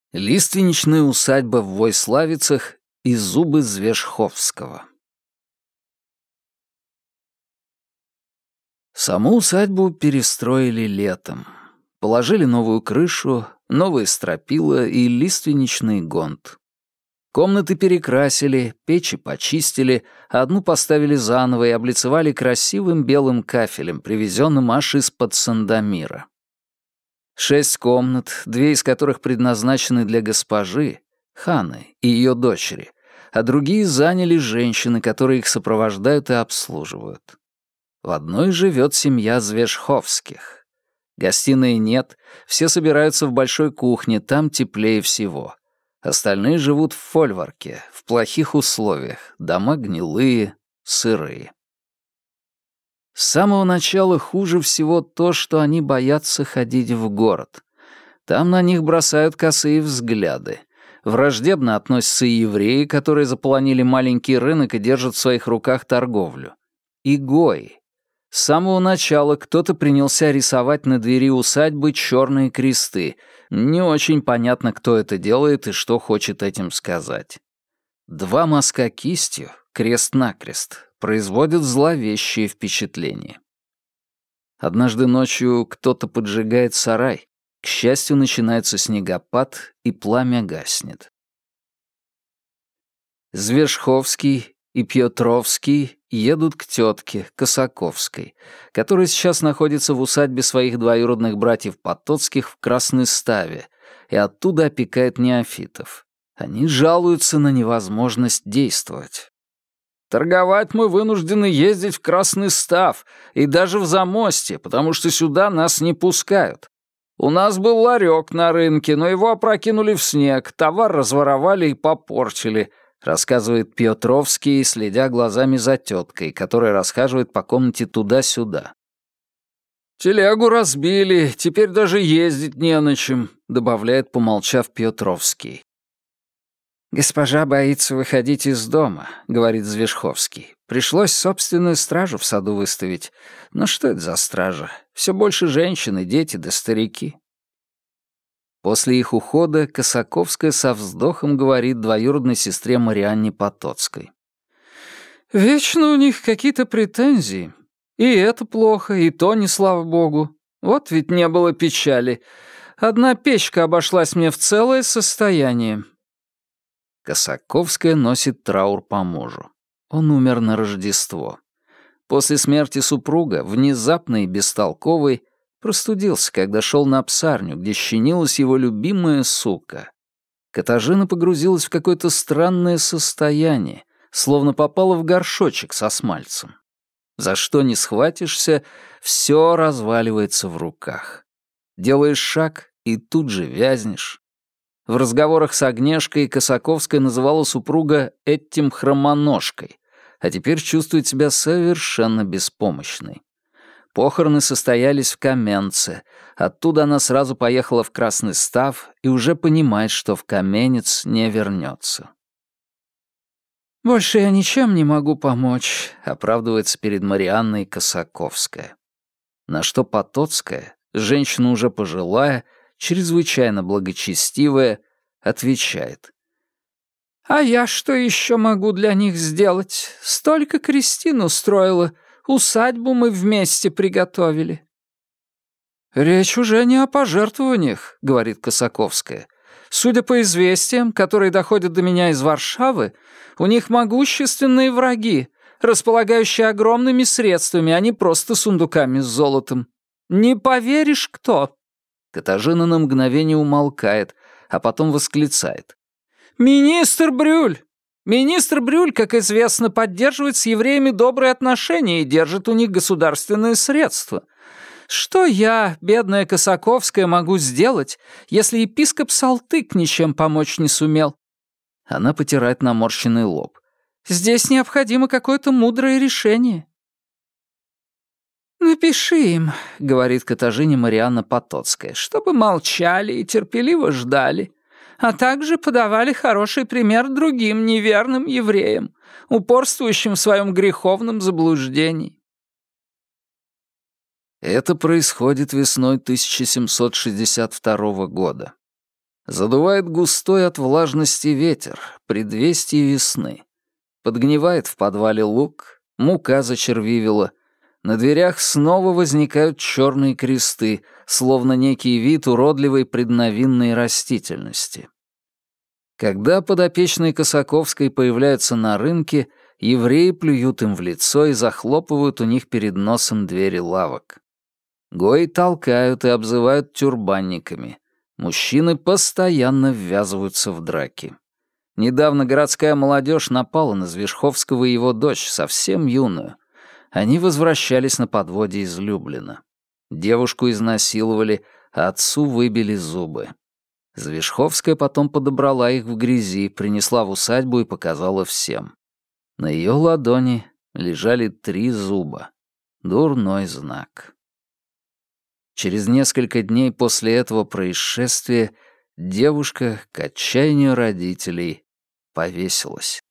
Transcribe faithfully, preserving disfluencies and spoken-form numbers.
Лиственничная усадьба в Войславицах и зубы Звешховского. Саму усадьбу перестроили летом. Положили новую крышу, новые стропила и лиственничный гонт. Комнаты перекрасили, печи почистили, а одну поставили заново и облицевали красивым белым кафелем, привезенным аж из-под Сандомира. Шесть комнат, две из которых предназначены для госпожи, Ханы и ее дочери, а другие заняли женщины, которые их сопровождают и обслуживают. В одной живет семья Звешховских. Гостиной нет, все собираются в большой кухне, там теплее всего. Остальные живут в фольварке, в плохих условиях, дома гнилые, сырые. С самого начала хуже всего то, что они боятся ходить в город. Там на них бросают косые взгляды. Враждебно относятся и евреи, которые заполонили маленький рынок и держат в своих руках торговлю. И гои. С самого начала кто-то принялся рисовать на двери усадьбы черные кресты. Не очень понятно, кто это делает и что хочет этим сказать. Два мазка кистью, крест-накрест, производят зловещее впечатление. Однажды ночью кто-то поджигает сарай. К счастью, начинается снегопад, и пламя гаснет. Звешховский и Пьетровский едут к тетке Косаковской, которая сейчас находится в усадьбе своих двоюродных братьев Потоцких в Красной Ставе и оттуда опекает неофитов. Они жалуются на невозможность действовать. «Торговать мы вынуждены ездить в Красный Став и даже в Замостье, потому что сюда нас не пускают. У нас был ларек на рынке, но его опрокинули в снег, товар разворовали и попортили», рассказывает Пьетровский, следя глазами за теткой, которая расхаживает по комнате туда-сюда. «Телегу разбили, теперь даже ездить не на чем», добавляет, помолчав, Пьетровский. «Госпожа боится выходить из дома», — говорит Звешховский. «Пришлось собственную стражу в саду выставить. Но что это за стража? Все больше женщин и дети да старики». После их ухода Косаковская со вздохом говорит двоюродной сестре Марианне Потоцкой. «Вечно у них какие-то претензии. И это плохо, и то не слава богу. Вот ведь не было печали. Одна печка обошлась мне в целое состояние». Косаковская носит траур по мужу. Он умер на Рождество. После смерти супруга, внезапный и бестолковый, простудился, когда шел на псарню, где щенилась его любимая сука. Катажина погрузилась в какое-то странное состояние, словно попала в горшочек со смальцем. За что не схватишься, все разваливается в руках. Делаешь шаг и тут же вязнешь. В разговорах с Агнешкой Косаковская называла супруга этим хромоножкой, а теперь чувствует себя совершенно беспомощной. Похороны состоялись в Каменце. Оттуда она сразу поехала в Красный Став и уже понимает, что в Каменец не вернется. «Больше я ничем не могу помочь», — оправдывается перед Марианной Косаковская. На что Потоцкая, женщина уже пожилая, чрезвычайно благочестивая, отвечает. «А я что еще могу для них сделать? Столько крестин устроила, усадьбу мы вместе приготовили». «Речь уже не о пожертвованиях», — говорит Косаковская. «Судя по известиям, которые доходят до меня из Варшавы, у них могущественные враги, располагающие огромными средствами, а не просто сундуками с золотом. Не поверишь, кто?» Катажина на мгновение умолкает, а потом восклицает. «Министр Брюль! Министр Брюль, как известно, поддерживает с евреями добрые отношения и держит у них государственные средства. Что я, бедная Косаковская, могу сделать, если епископ Салтык ничем помочь не сумел?» Она потирает наморщенный лоб. «Здесь необходимо какое-то мудрое решение». «Напиши им», — говорит Катажине Марианна Потоцкая, «чтобы молчали и терпеливо ждали, а также подавали хороший пример другим неверным евреям, упорствующим в своем греховном заблуждении». Это происходит весной тысяча семьсот шестьдесят второго года. Задувает густой от влажности ветер, предвестие весны. Подгнивает в подвале лук, мука зачервивела. На дверях снова возникают черные кресты, словно некий вид уродливой предновинной растительности. Когда подопечные Косаковской появляются на рынке, евреи плюют им в лицо и захлопывают у них перед носом двери лавок. Гои толкают и обзывают тюрбанниками. Мужчины постоянно ввязываются в драки. Недавно городская молодежь напала на Звежховского и его дочь, совсем юную. Они возвращались на подводе из Люблина. Девушку изнасиловали, а отцу выбили зубы. Звежховская потом подобрала их в грязи, принесла в усадьбу и показала всем. На ее ладони лежали три зуба. Дурной знак. Через несколько дней после этого происшествия девушка, к отчаянию родителей, повесилась.